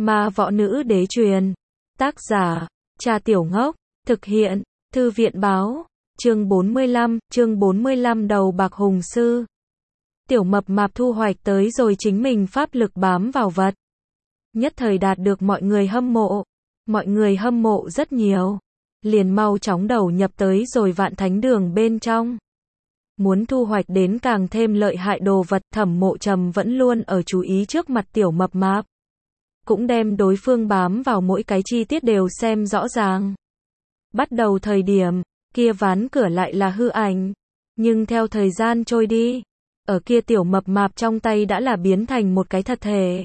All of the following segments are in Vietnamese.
Ma võ nữ đế truyền. Tác giả, Trà Tiểu Ngốc. Thực hiện, Thư viện báo. Chương 45 đầu bạc hùng sư. Tiểu mập mạp thu hoạch tới rồi chính mình pháp lực bám vào vật. Nhất thời đạt được mọi người hâm mộ. Mọi người hâm mộ rất nhiều. Liền mau chóng đầu nhập tới rồi Vạn Thánh Đường bên trong. Muốn thu hoạch đến càng thêm lợi hại đồ vật, Thẩm Mộ Trầm vẫn luôn ở chú ý trước mặt tiểu mập mạp. Cũng đem đối phương bám vào mỗi cái chi tiết đều xem rõ ràng. Bắt đầu thời điểm, kia ván cửa lại là hư ảnh. Nhưng theo thời gian trôi đi, ở kia tiểu mập mạp trong tay đã là biến thành một cái thật thể.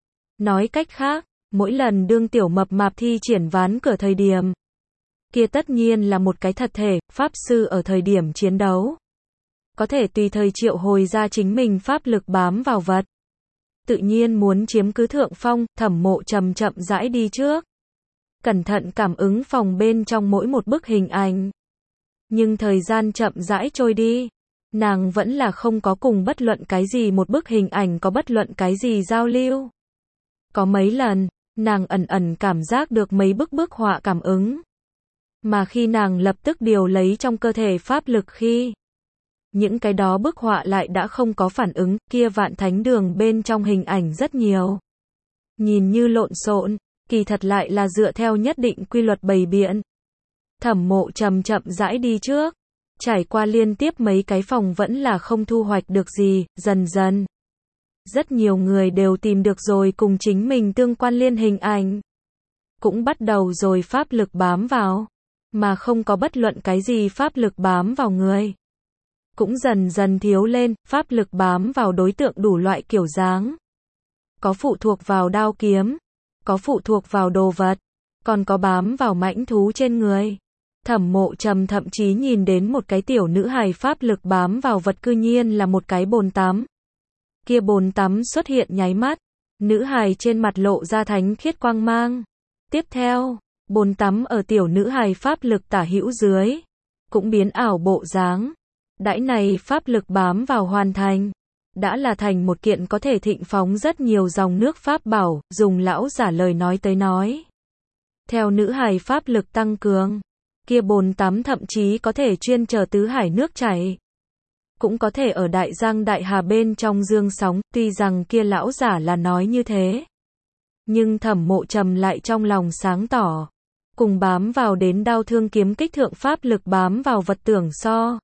Nói cách khác, mỗi lần đương tiểu mập mạp thi triển ván cửa thời điểm, kia tất nhiên là một cái thật thể, pháp sư ở thời điểm chiến đấu. Có thể tùy thời triệu hồi ra chính mình pháp lực bám vào vật. Tự nhiên muốn chiếm cứ thượng phong, Thẩm Mộ Trầm chậm rãi đi trước. Cẩn thận cảm ứng phòng bên trong mỗi một bức hình ảnh. Nhưng thời gian chậm rãi trôi đi. Nàng vẫn là không có cùng bất luận cái gì một bức hình ảnh có bất luận cái gì giao lưu. Có mấy lần, nàng ẩn ẩn cảm giác được mấy bức họa cảm ứng. Mà khi nàng lập tức điều lấy trong cơ thể pháp lực khi những cái đó bức họa lại đã không có phản ứng, kia Vạn Thánh Đường bên trong hình ảnh rất nhiều. Nhìn như lộn xộn, kỳ thật lại là dựa theo nhất định quy luật bày biện. Thẩm Mộ Trầm chậm rãi đi trước, trải qua liên tiếp mấy cái phòng vẫn là không thu hoạch được gì, dần dần. Rất nhiều người đều tìm được rồi cùng chính mình tương quan liên hình ảnh. Cũng bắt đầu rồi pháp lực bám vào, mà không có bất luận cái gì pháp lực bám vào người. Cũng dần dần thiếu lên, pháp lực bám vào đối tượng đủ loại kiểu dáng. Có phụ thuộc vào đao kiếm, có phụ thuộc vào đồ vật, còn có bám vào mãnh thú trên người. Thẩm Mộ Trầm thậm chí nhìn đến một cái tiểu nữ hài pháp lực bám vào vật cư nhiên là một cái bồn tắm. Kia bồn tắm xuất hiện nháy mắt, nữ hài trên mặt lộ ra thánh khiết quang mang. Tiếp theo, bồn tắm ở tiểu nữ hài pháp lực tả hữu dưới, cũng biến ảo bộ dáng. Đãi này pháp lực bám vào hoàn thành, đã là thành một kiện có thể thịnh phóng rất nhiều dòng nước pháp bảo, dùng lão giả lời nói tới nói. Theo nữ hài pháp lực tăng cường, kia bồn tắm thậm chí có thể chuyên chở tứ hải nước chảy. Cũng có thể ở đại giang đại hà bên trong dương sóng, tuy rằng kia lão giả là nói như thế. Nhưng Thẩm Mộ Trầm lại trong lòng sáng tỏ. Cùng bám vào đến đao thương kiếm kích thượng pháp lực bám vào vật tưởng so.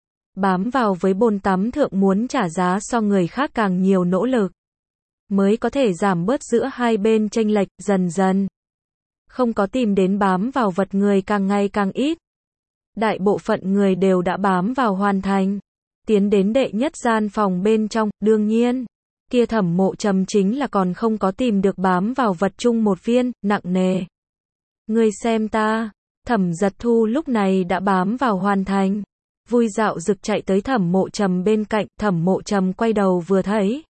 Bám vào với bồn tắm thượng muốn trả giá so người khác càng nhiều nỗ lực. Mới có thể giảm bớt giữa hai bên chênh lệch, dần dần. Không có tìm đến bám vào vật người càng ngày càng ít. Đại bộ phận người đều đã bám vào hoàn thành. Tiến đến đệ nhất gian phòng bên trong, đương nhiên. Kia Thẩm Mộ Trầm chính là còn không có tìm được bám vào vật chung một viên, nặng nề. Ngươi xem ta, Thẩm Giật Thu lúc này đã bám vào hoàn thành. Vui dạo rực chạy tới Thẩm Mộ Trầm bên cạnh, Thẩm Mộ Trầm quay đầu vừa thấy.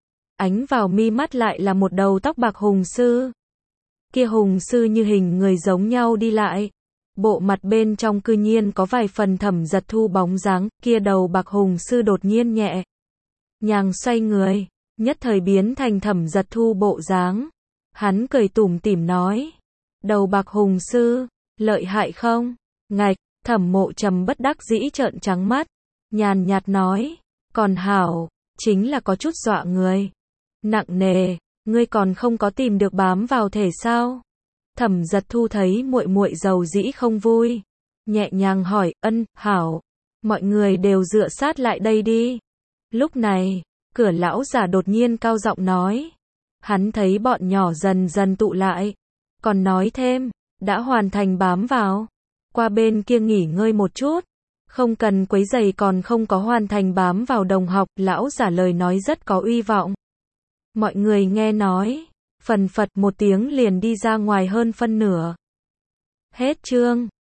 Ánh vào mi mắt lại là một đầu tóc bạc hùng sư. Kia hùng sư như hình người giống nhau đi lại. Bộ mặt bên trong cư nhiên có vài phần Thẩm Giật Thu bóng dáng, kia đầu bạc hùng sư đột nhiên nhẹ nhàng xoay người, nhất thời biến thành Thẩm Giật Thu bộ dáng. Hắn cười tủm tỉm nói, đầu bạc hùng sư, lợi hại không? Ngạch, Thẩm Mộ Trầm bất đắc dĩ trợn trắng mắt, nhàn nhạt nói, còn hảo, chính là có chút dọa người. Nặng nề, ngươi còn không có tìm được bám vào thể sao? Thẩm Giật Thu thấy muội muội giàu dĩ không vui, nhẹ nhàng hỏi, ân, hảo, mọi người đều dựa sát lại đây đi. Lúc này, cửa lão giả đột nhiên cao giọng nói, hắn thấy bọn nhỏ dần dần tụ lại, còn nói thêm, đã hoàn thành bám vào, qua bên kia nghỉ ngơi một chút, không cần quấy rầy còn không có hoàn thành bám vào đồng học, lão giả lời nói rất có uy vọng. Mọi người nghe nói, phần phật một tiếng liền đi ra ngoài hơn phân nửa. Hết chương.